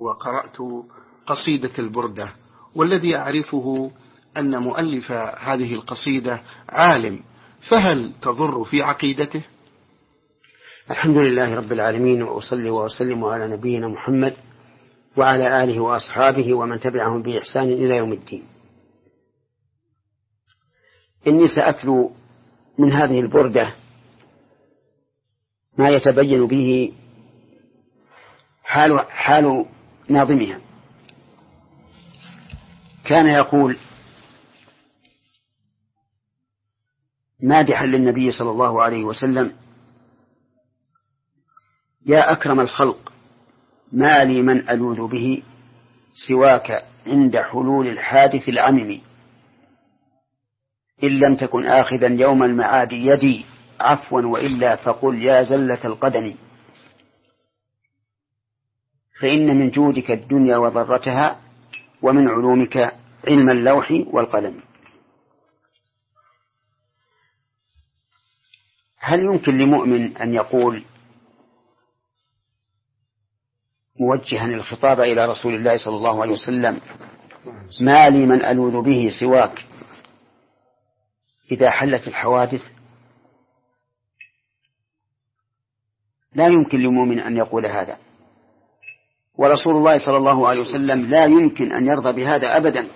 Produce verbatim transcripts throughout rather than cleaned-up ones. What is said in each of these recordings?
وقرأت قصيدة البردة، والذي أعرفه أن مؤلف هذه القصيدة عالم، فهل تضر في عقيدته؟ الحمد لله رب العالمين، وأصلي وأسلم على نبينا محمد وعلى آله وأصحابه ومن تبعهم بإحسان إلى يوم الدين. إني سأتلو من هذه البردة ما يتبين به حال, حال ناظمها. كان يقول مادحا للنبي صلى الله عليه وسلم: يا أكرم الخلق، ما لي من ألوذ به سواك عند حلول الحادث العمم، إن لم تكن آخذا يوم المعاد يدي عفوا وإلا فقل يا زلة القدم، فإن من جودك الدنيا وضرتها ومن علومك علم اللوح والقلم. هل يمكن لمؤمن أن يقول موجها الخطاب إلى رسول الله صلى الله عليه وسلم: ما لي من ألوذ به سواك إذا حلت الحوادث؟ لا يمكن لمؤمن أن يقول هذا، ورسول الله صلى الله عليه وسلم لا يمكن أن يرضى بهذا أبدا.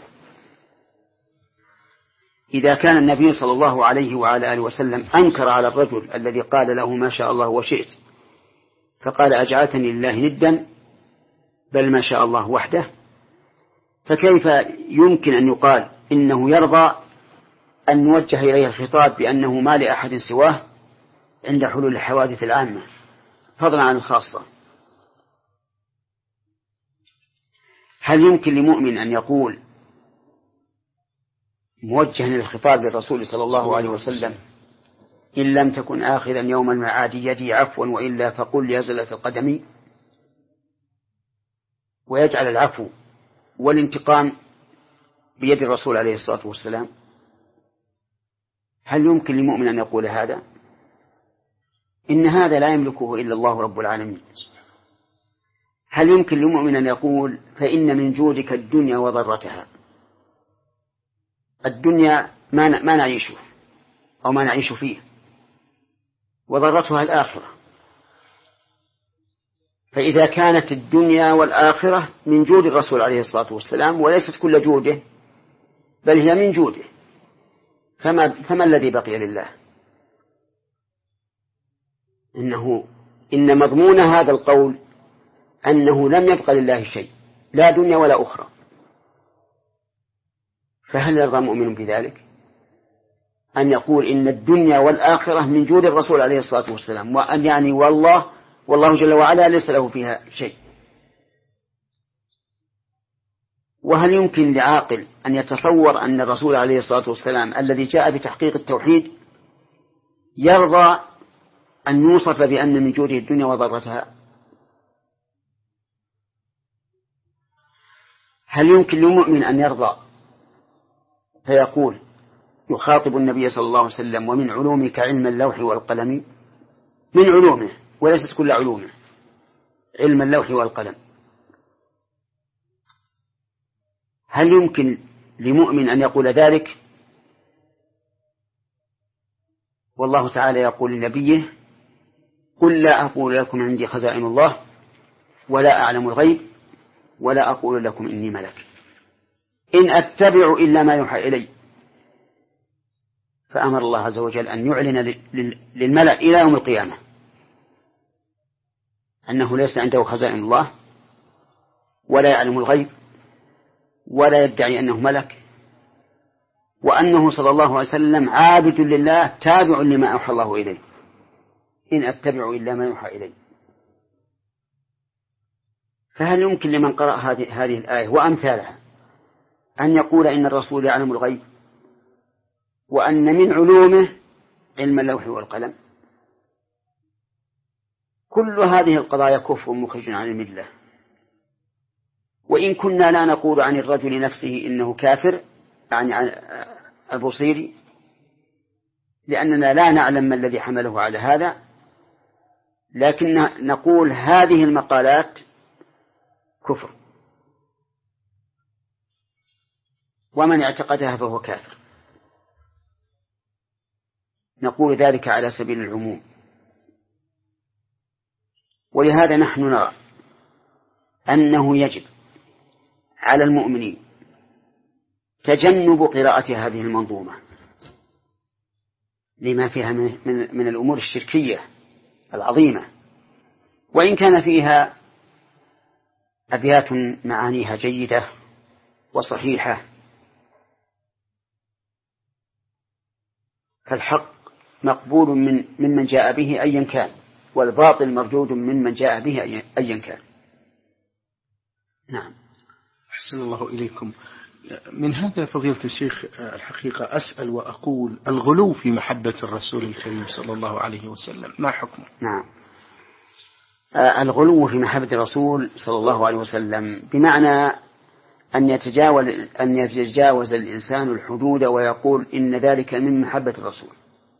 إذا كان النبي صلى الله عليه وعلى آله وسلم أنكر على الرجل الذي قال له ما شاء الله وشئت، فقال أجعلتني لله ندا بل ما شاء الله وحده، فكيف يمكن أن يقال إنه يرضى أن نوجه إليه الخطاب بأنه ما لأحد سواه عند حلول الحوادث العامة فضلا عن الخاصة؟ هل يمكن لمؤمن أن يقول موجها للخطاب للرسول صلى الله عليه وسلم: إن لم تكن آخذا يوم المعاد يدي عفوا وإلا فقل يا زلة القدم، ويجعل العفو والانتقام بيد الرسول عليه الصلاة والسلام؟ هل يمكن لمؤمن أن يقول هذا؟ إن هذا لا يملكه إلا الله رب العالمين. هل يمكن لمؤمن أن يقول فإن من جودك الدنيا وضرتها؟ الدنيا ما ما نعيشه أو ما نعيش فيه، وضرتها الآخرة. فإذا كانت الدنيا والآخرة من جود الرسول عليه الصلاة والسلام وليست كل جوده بل هي من جوده، فما, فما الذي بقي لله؟ إنه إن مضمون هذا القول أنه لم يبق لله شيء، لا دنيا ولا أخرى. فهل يرضى مؤمن بذلك أن يقول إن الدنيا والآخرة من جود الرسول عليه الصلاة والسلام، وأن يعني والله والله جل وعلا ليس له فيها شيء؟ وهل يمكن لعاقل أن يتصور أن الرسول عليه الصلاة والسلام الذي جاء بتحقيق التوحيد يرضى أن يوصف بأن من جوده الدنيا وضرتها؟ هل يمكن لمؤمن أن يرضى فيقول يخاطب النبي صلى الله عليه وسلم: ومن علومك علم اللوح والقلم؟ من علومه وليست كل علومه، علم اللوح والقلم. هل يمكن لمؤمن أن يقول ذلك؟ والله تعالى يقول لنبيه: قل لا أقول لكم عندي خزائن الله ولا أعلم الغيب ولا أقول لكم إني ملك إن أتبع إلا ما يوحى إلي. فأمر الله عز وجل أن يعلن للملأ إلى يوم القيامة أنه ليس عنده خزائن الله ولا يعلم الغيب ولا يدعي أنه ملك، وأنه صلى الله عليه وسلم عابد لله تابع لما أوحى الله إليه، إن أتبع إلا ما يوحى إلي. فهل يمكن لمن قرأ هذه هذه الآية وأمثالها أن يقول إن الرسول يعلم الغيب وأن من علومه علم اللوح والقلم؟ كل هذه القضايا كفر مخرج عن الملة. وإن كنا لا نقول عن الرجل نفسه إنه كافر، يعني عن البصيري، لأننا لا نعلم ما الذي حمله على هذا، لكن نقول هذه المقالات كفر، ومن اعتقدها فهو كافر. نقول ذلك على سبيل العموم. ولهذا نحن نرى أنه يجب على المؤمنين تجنب قراءة هذه المنظومة لما فيها من, من, من الأمور الشركية العظيمة، وإن كان فيها أبيات معانيها جيدة وصحيحة، فالحق مقبول من ممن جاء به أيا كان، والباطل مردود ممن جاء به أيا كان. نعم. أحسن الله إليكم. من هذا فضيلة الشيخ الحقيقة أسأل وأقول: الغلو في محبة الرسول الكريم صلى الله عليه وسلم ما حكمه؟ نعم. الغلو في محبة الرسول صلى الله عليه وسلم بمعنى أن يتجاوز أن يتجاوز الإنسان الحدود ويقول إن ذلك من محبة الرسول.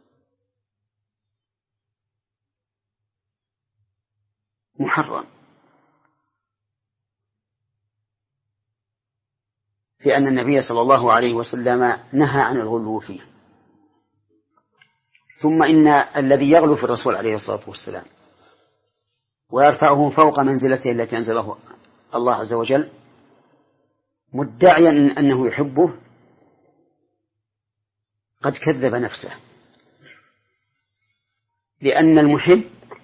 محرم، لأن النبي صلى الله عليه وسلم نهى عن الغلو فيه. ثم إن الذي يغلو في الرسول عليه الصلاة والسلام ويرفعه فوق منزلته التي أنزله الله عز وجل مدعيا أنه يحبه قد كذب نفسه، لأن المحب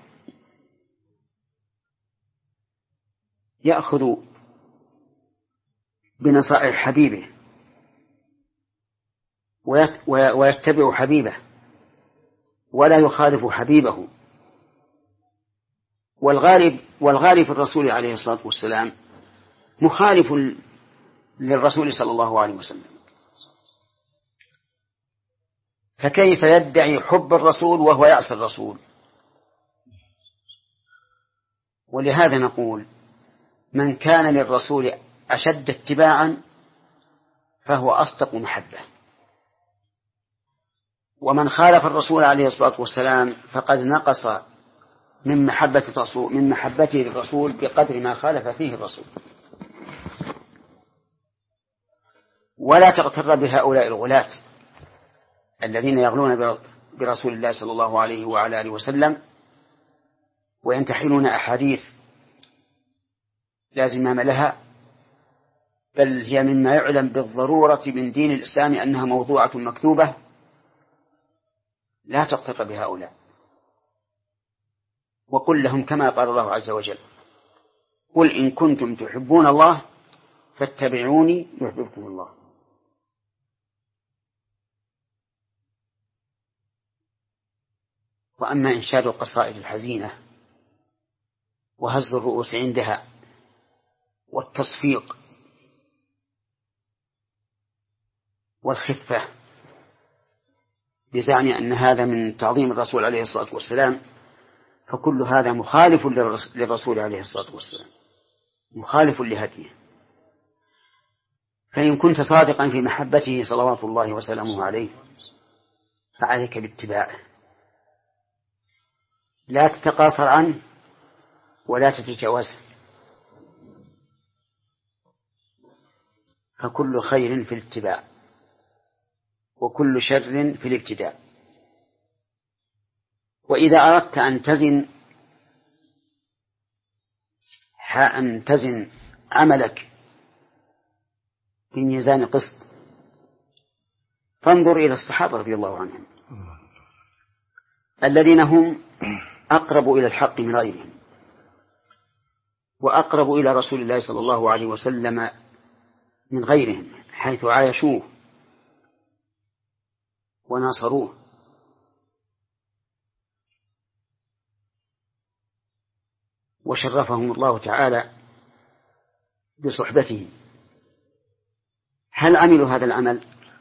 يأخذ بنصائح حبيبه ويتبع حبيبه ولا يخالف حبيبه. والغالب والغالب في الرسول عليه الصلاة والسلام مخالف للرسول صلى الله عليه وسلم، فكيف يدعي حب الرسول وهو يعصي الرسول؟ ولهذا نقول: من كان للرسول أشد اتباعا فهو أصدق محبة، ومن خالف الرسول عليه الصلاة والسلام فقد نقص من محبة الرسول من محبته للرسول بقدر ما خالف فيه الرسول. ولا تغتر بهؤلاء الغلاة الذين يغلون برسول الله صلى الله عليه وعلى آله وسلم وينتحلون أحاديث لا زمام لها، بل هي مما يعلم بالضرورة من دين الإسلام أنها موضوعة مكتوبة. لا تغتر بهؤلاء، وقل لهم كما قال الله عز وجل: قل إن كنتم تحبون الله فاتبعوني يحببكم الله. وأما إنشاد القصائد الحزينة وهز الرؤوس عندها والتصفيق والخفة بزعم أن هذا من تعظيم الرسول عليه الصلاة والسلام، فكل هذا مخالف للرسول عليه الصلاة والسلام، مخالف لهديه. فإن كنت صادقا في محبته صلوات الله وسلامه عليه فعليك باتباعه، لا تتقاصر عنه ولا تتجاوزه، فكل خير في الاتباع وكل شر في الابتداء. وإذا أردت أن تزن أن تزن عملك بميزان قسط فانظر إلى الصحابة رضي الله عنهم الذين هم أقرب إلى الحق من غيرهم وأقرب إلى رسول الله صلى الله عليه وسلم من غيرهم، حيث عايشوه وناصروه. وشرفهم الله تعالى بصحبته. هل عملوا هذا العمل؟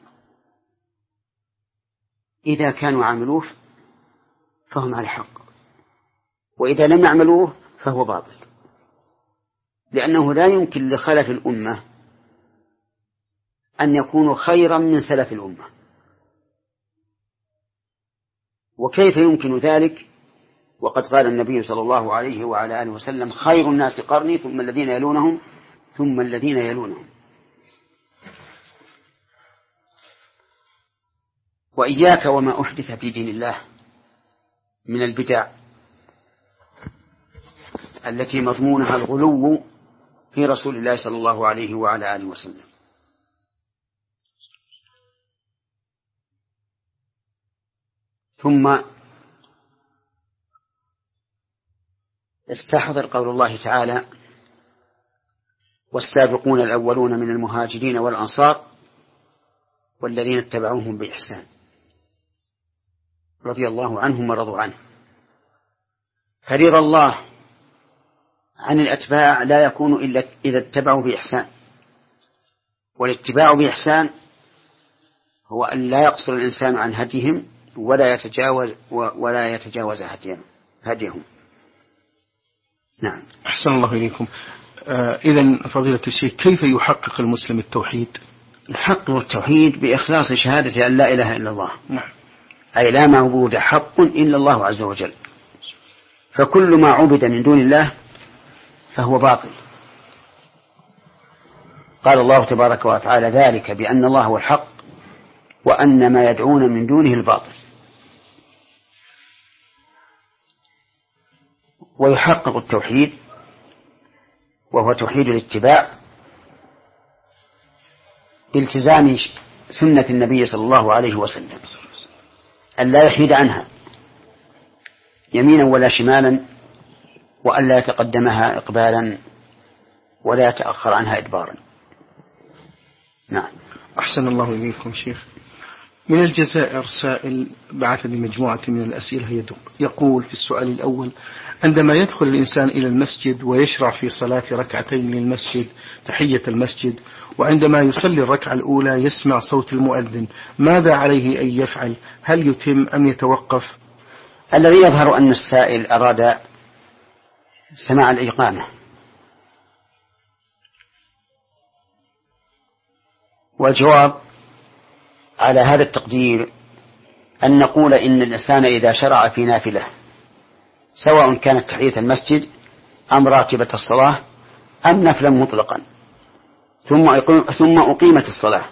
إذا كانوا عملوه فهم على حق، وإذا لم يعملوه فهو باطل، لأنه لا يمكن لخلف الأمة أن يكونوا خيرا من سلف الأمة. وكيف يمكن ذلك وقد قال النبي صلى الله عليه وعلى آله وسلم: خير الناس قرني ثم الذين يلونهم ثم الذين يلونهم. وإياك وما أحدث في دين الله من البدع التي مضمونها الغلو في رسول الله صلى الله عليه وعلى آله وسلم. ثم استحضر قول الله تعالى: والسابقون الأولون من المهاجرين والأنصار والذين اتبعوهم بإحسان رضي الله عنهم ورضوا عنه. فرضا الله عن الأتباع لا يكون إلا إذا اتبعوا بإحسان، والاتباع بإحسان هو أن لا يقصر الإنسان عن هديهم ولا يتجاوز ولا يتجاوز هديهم. نعم. أحسن الله إليكم. آه إذن فضيلة الشيخ، كيف يحقق المسلم التوحيد؟ يحقق التوحيد بإخلاص شهادة أن لا إله إلا الله. نعم. أي لا معبود حق إلا الله عز وجل، فكل ما عبد من دون الله فهو باطل. قال الله تبارك وتعالى: ذلك بأن الله هو الحق وأن ما يدعون من دونه الباطل. ويحقق التوحيد وهو توحيد الاتباع بالتزام سنة النبي صلى الله عليه وسلم، أن لا يحيد عنها يمينا ولا شمالا، وأن لا يتقدمها إقبالا ولا يتأخر عنها إدبارا. نعم. أحسن الله إليكم شيخ. من الجزائر سائل بعث بمجموعة من الأسئلة يدور، يقول في السؤال الأول: عندما يدخل الإنسان إلى المسجد ويشرع في صلاة ركعتين للمسجد تحية المسجد، وعندما يصلي الركعة الأولى يسمع صوت المؤذن، ماذا عليه أن يفعل؟ هل يتم أم يتوقف؟ الذي يظهر أن السائل أراد سماع الإقامة، والجواب على هذا التقدير أن نقول إن الإنسان إذا شرع في نافلة، سواء كانت تحية المسجد أم راتبة الصلاة أم نفلا مطلقا، ثم ثم أقيمت الصلاة،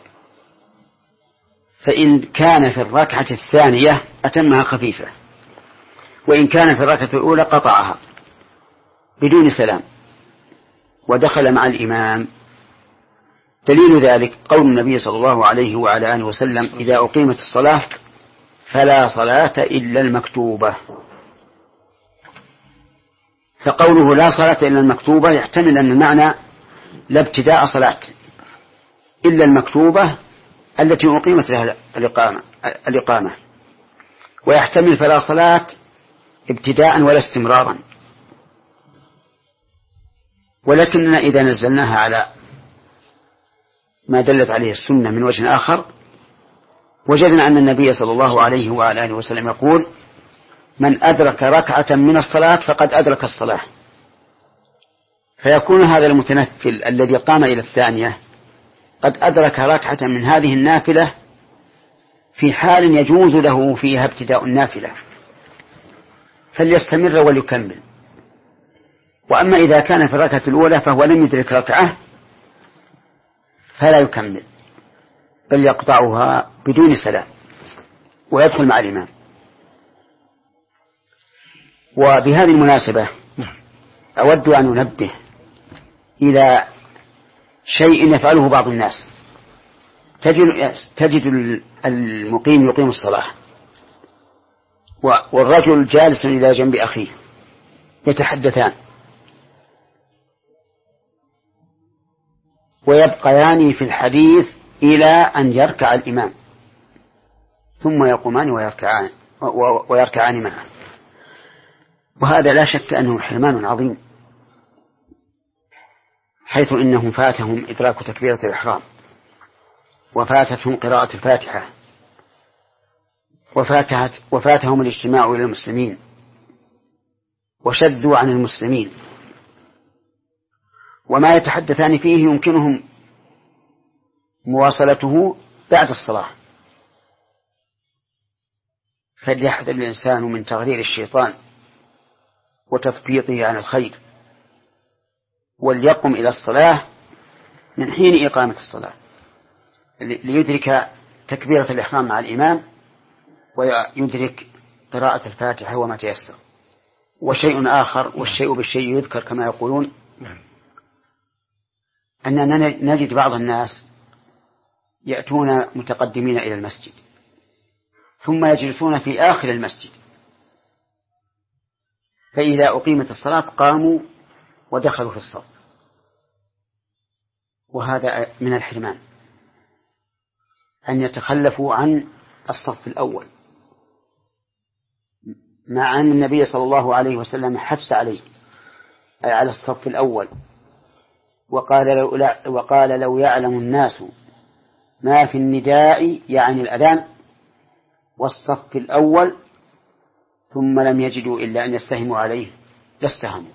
فإن كان في الركعة الثانية أتمها خفيفة، وإن كان في الركعة الأولى قطعها بدون سلام ودخل مع الإمام. دليل ذلك قول النبي صلى الله عليه وعلى آله وسلم: إذا أقيمت الصلاة فلا صلاة إلا المكتوبة. فقوله لا صلاة إلا المكتوبة يحتمل أن المعنى لا ابتداء صلاة إلا المكتوبة التي أقيمت لها الإقامة, الإقامة ويحتمل فلا صلاة ابتداء ولا استمرارا. ولكننا إذا نزلناها على ما دلت عليه السنة من وجه آخر، وجدنا أن النبي صلى الله عليه وعلى آله وسلم يقول: من أدرك ركعة من الصلاة فقد أدرك الصلاة. فيكون هذا المتنفل الذي قام إلى الثانية قد أدرك ركعة من هذه النافلة في حال يجوز له فيها ابتداء النافلة، فليستمر وليكمل. وأما إذا كان في الركعة الأولى فهو لم يدرك ركعة فلا يكمل، بل يقطعها بدون سلام ويدخل مع الإمام. وبهذه المناسبة أود أن أنبه إلى شيء يفعله بعض الناس. تجد, تجد المقيم يقيم الصلاة والرجل جالس إلى جنب أخيه يتحدثان، ويبقيان في الحديث إلى أن يركع الإمام، ثم يقومان ويركعان, ويركعان معه. وهذا لا شك أنه حرمان عظيم، حيث إنهم فاتهم إدراك تكبيرة الإحرام، وفاتتهم قراءة الفاتحة، وفاتت وفاتهم الاجتماع إلى المسلمين، وشذوا عن المسلمين، وما يتحدثان فيه يمكنهم مواصلته بعد الصلاة. فليحذر الإنسان من تغرير الشيطان وتثبيطه عن الخير، وليقم إلى الصلاة من حين إقامة الصلاة ليدرك تكبيرة الإحرام مع الإمام ويدرك قراءة الفاتحة وما تيسر. وشيء آخر، والشيء بالشيء يذكر كما يقولون، أننا نجد بعض الناس يأتون متقدمين إلى المسجد ثم يجلسون في آخر المسجد، فإذا أقيمت الصلاة قاموا ودخلوا في الصف، وهذا من الحرمان أن يتخلفوا عن الصف الأول، مع أن النبي صلى الله عليه وسلم حث عليه أي على الصف الأول، وقال لو, لا وقال لو يعلم الناس ما في النداء يعني الأذان والصف الأول ثم لم يجدوا إلا أن يستهموا عليه لاستهموا.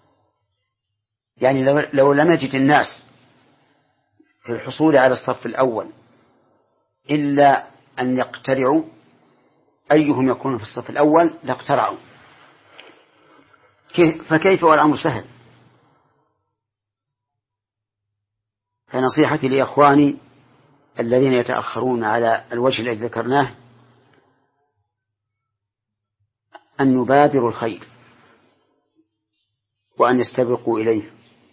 يعني لو, لو لم يجد الناس في الحصول على الصف الأول إلا أن يقترعوا أيهم يكون في الصف الأول لاقترعوا، فكيف والأمر سهل؟ فنصيحتي لإخواني الذين يتأخرون على الوجه الذي ذكرناه أن يبادروا الخير وأن يستبقوا إليه،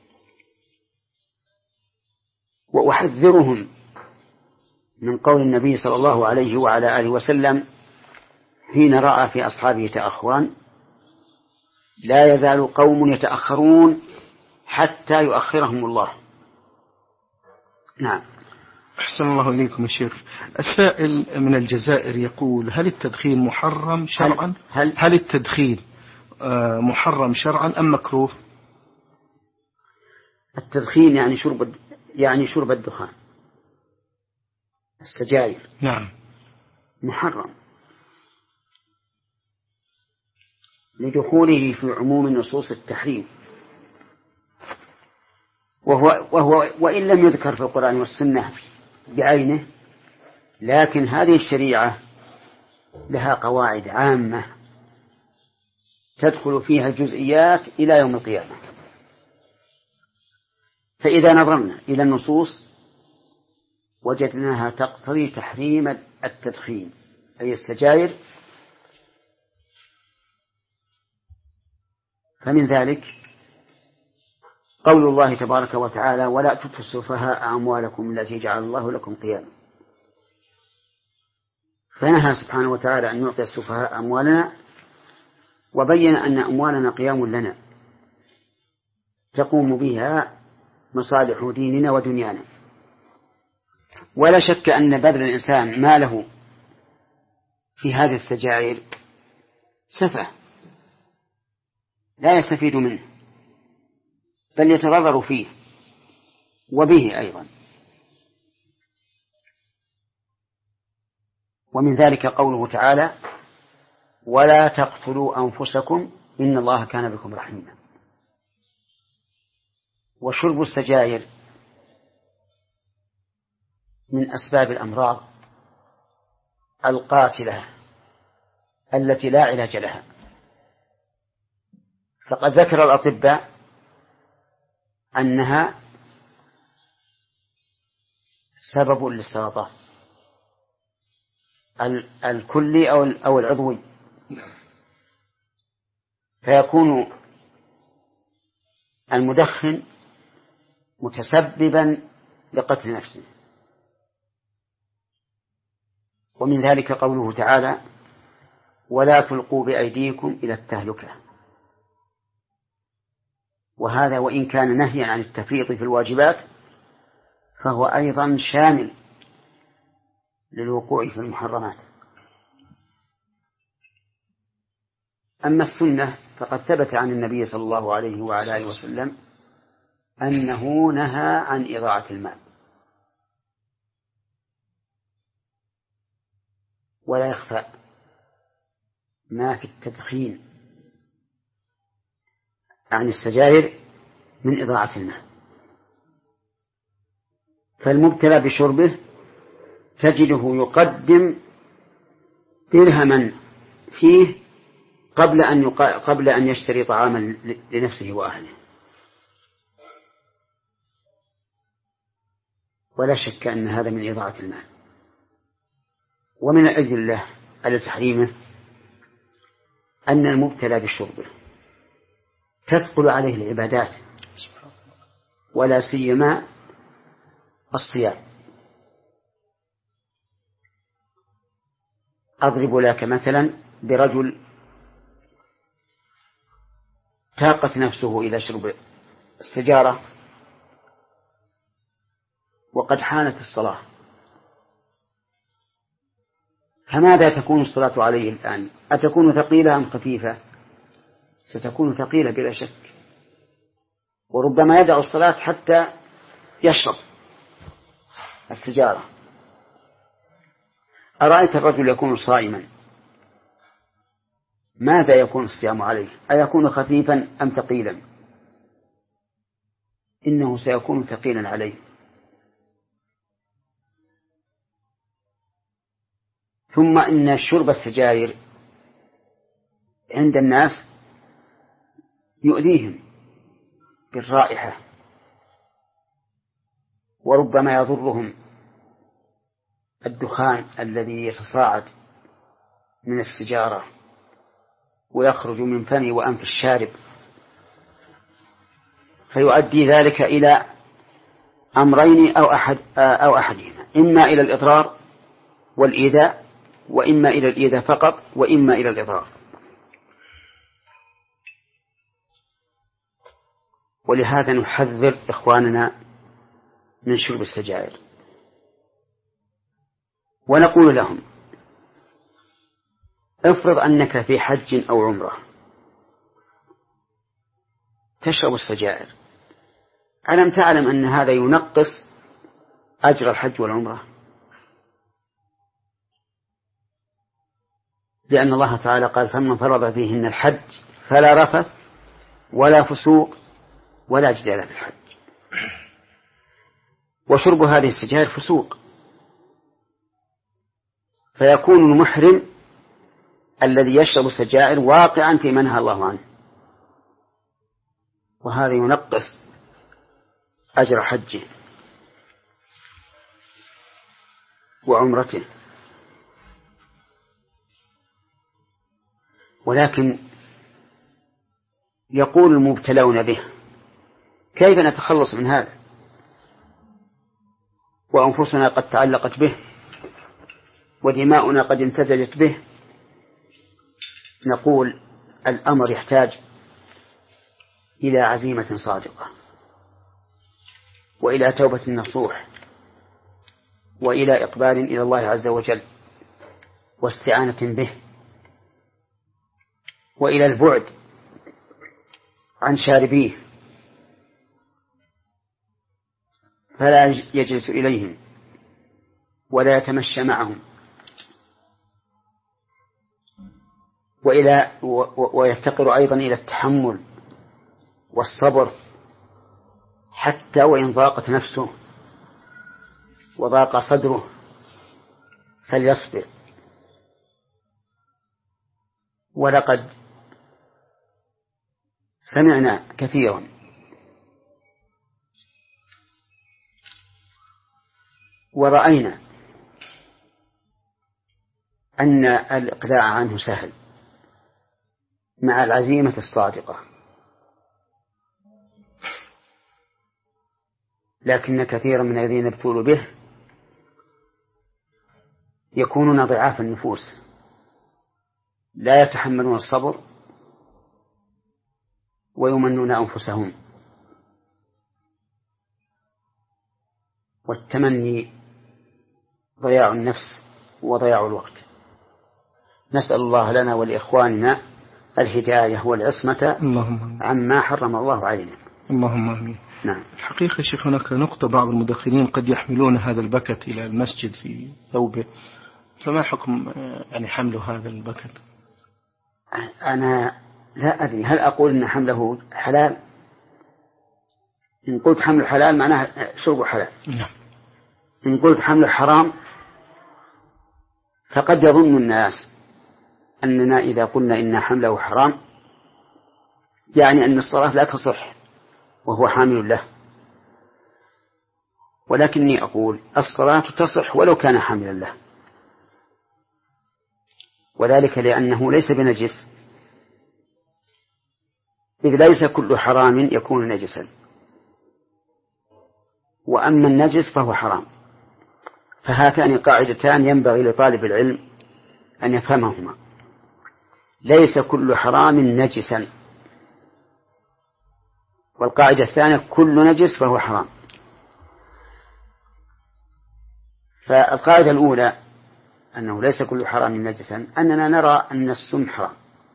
وأحذرهم من قول النبي صلى الله عليه وعلى آله وسلم حين رأى في أصحابه تأخرا: لا يزال قوم يتأخرون حتى يؤخرهم الله. نعم. أحسن الله إليكم يا شيخ. السائل من الجزائر يقول: هل التدخين محرم شرعا؟ هل, هل, هل التدخين محرم شرعا أم مكروه؟ التدخين يعني شرب يعني شرب الدخان، السجاير. نعم. محرم لدخوله في عموم نصوص التحريم، وهو, وهو وإن لم يذكر في القرآن والسنة بعينه، لكن هذه الشريعة لها قواعد عامة تدخل فيها الجزئيات إلى يوم القيامة. فإذا نظرنا إلى النصوص وجدناها تقتضي تحريم التدخين أي السجاير، فمن ذلك قول الله تبارك وتعالى: ولا تؤتوا السفهاء أموالكم التي جعل الله لكم قياما. فنهى سبحانه وتعالى أن نعطي السفهاء أموالنا، وبين أن أموالنا قيام لنا تقوم بها مصالح ديننا ودنيانا. ولا شك أن بذل الإنسان ماله في هذه السجائر سفه لا يستفيد منه، بل يتضرر فيه وبه أيضا. ومن ذلك قوله تعالى: ولا تقتلوا أنفسكم إن الله كان بكم رحيما. وشرب السجائر من أسباب الأمراض القاتلة التي لا علاج لها، فقد ذكر الأطباء أنها سبب للسرطان الكلي أو العضوي، فيكون المدخن متسببا لقتل نفسه. ومن ذلك قوله تعالى: ولا تلقوا بأيديكم إلى التهلكة. وهذا وإن كان نهيا عن التفريط في الواجبات فهو أيضا شامل للوقوع في المحرمات. أما السنة فقد ثبت عن النبي صلى الله عليه وعلى آله وسلم أنه نهى عن إضاعة المال، ولا يخفى ما في التدخين عن السجائر من إضاعة المال. فالمبتلى بشربه تجده يقدم درهما فيه قبل أن يقا... قبل أن يشتري طعاما لنفسه وأهله. ولا شك أن هذا من إضاعة المال. ومن الأدلة على تحريمه أن المبتلى بشربه تثقل عليه العبادات ولا سيما الصيام. أضرب لك مثلا برجل تاقت نفسه إلى شرب السجارة وقد حانت الصلاة، فماذا تكون الصلاة عليه الآن؟ أتكون ثقيلة أم خفيفة؟ ستكون ثقيلة بلا شك، وربما يدع الصلاة حتى يشرب السجارة. أرأيت الرجل يكون صائما ماذا يكون الصيام عليه؟ أيكون خفيفا أم ثقيلا؟ إنه سيكون ثقيلا عليه. ثم إن شرب السجائر عند الناس يؤذيهم بالرائحة، وربما يضرهم الدخان الذي يتصاعد من السجارة ويخرج من فم وأنف الشارب، فيؤدي ذلك إلى أمرين أو أحد أو أحدهما، إما إلى الإضرار والإيذاء، وإما إلى الإيذاء فقط، وإما إلى الإضرار. ولهذا نحذر إخواننا من شرب السجائر، ونقول لهم: افرض أنك في حج أو عمرة تشرب السجائر، ألم تعلم أن هذا ينقص أجر الحج والعمرة؟ لأن الله تعالى قال: فمن فرض فيهن الحج فلا رفث ولا فسوق ولا جدال في الحج. وشرب هذه السجائر فسوق، فيكون المحرم الذي يشرب السجائر واقعا في منهى الله عنه، وهذا ينقص أجر حجه وعمرته. ولكن يقول المبتلون به: كيف نتخلص من هذا وأنفسنا قد تعلقت به ودماؤنا قد امتزجت به؟ نقول: الأمر يحتاج إلى عزيمة صادقة، وإلى توبة نصوح، وإلى إقبال إلى الله عز وجل واستعانة به، وإلى البعد عن شاربيه، فلا يجلس إليهم ولا يتمشى معهم، وإلى ويفتقر أيضا إلى التحمل والصبر، حتى وإن ضاقت نفسه وضاق صدره فليصبر. ولقد سمعنا كثيرا ورأينا أن الإقلاع عنه سهل مع العزيمة الصادقة، لكن كثيرا من الذين ابتلوا به يكونون ضعاف النفوس، لا يتحملون الصبر ويمنون أنفسهم، والتمني ضياع النفس وضياع الوقت. نسأل الله لنا ولإخواننا الهداية والعصمة عما حرم الله علينا. اللهم آمين. نعم. الحقيقة شيخ هناك نقطة: بعض المدخنين قد يحملون هذا البكت إلى المسجد في ثوبه، فما حكم يعني حمل هذا البكت؟ أنا لا أدري، هل أقول أن حمله حلال؟ إن قلت حمله حلال معناه شربه حلال. نعم. إن قلت حمله حرام فقد يظن الناس أننا إذا قلنا إن حمله حرام يعني أن الصلاة لا تصح وهو حامل له، ولكني أقول الصلاة تصح ولو كان حاملا له، وذلك لأنه ليس بنجس، إذ ليس كل حرام يكون نجسا، وأما النجس فهو حرام. فهاتان قاعدتان ينبغي لطالب العلم أن يفهمهما: ليس كل حرام نجسا، والقاعدة الثانية: كل نجس فهو حرام. فالقاعدة الأولى أنه ليس كل حرام نجسا، أننا نرى أن السم حرام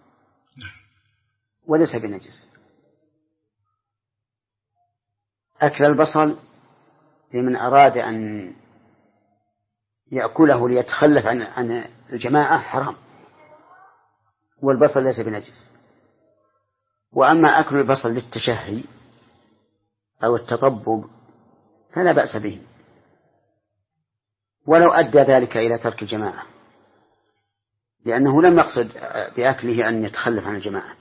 وليس بنجس. أكل البصل لمن أراد أن يأكله ليتخلف عن عن الجماعة حرام، والبصل ليس بنجس. وأما أكل البصل للتشهي أو التطبب فلا بأس به، ولو أدى ذلك إلى ترك الجماعة، لأنه لم يقصد بأكله أن يتخلف عن الجماعة.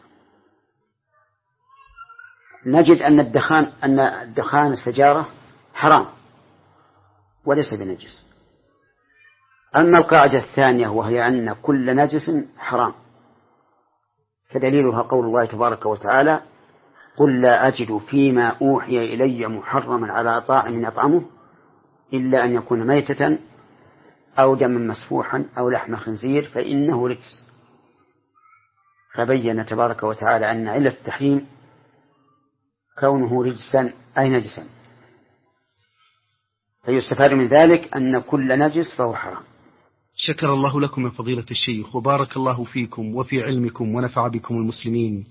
نجد أن الدخان أن الدخان السجارة حرام وليس بنجس. أما القاعدة الثانية وهي أن كل نجس حرام، فدليلها قول الله تبارك وتعالى: قل لا أجد فيما أوحي إلي محرما على طاعم يطعمه إلا أن يكون ميتة أو دما مسفوحا أو لحم خنزير فإنه رجس. فبين تبارك وتعالى أن علة التحريم كونه رجسا أي نجسا، فيستفاد من ذلك أن كل نجس فهو حرام. شكر الله لكم يا فضيلة الشيخ، وبارك الله فيكم وفي علمكم ونفع بكم المسلمين.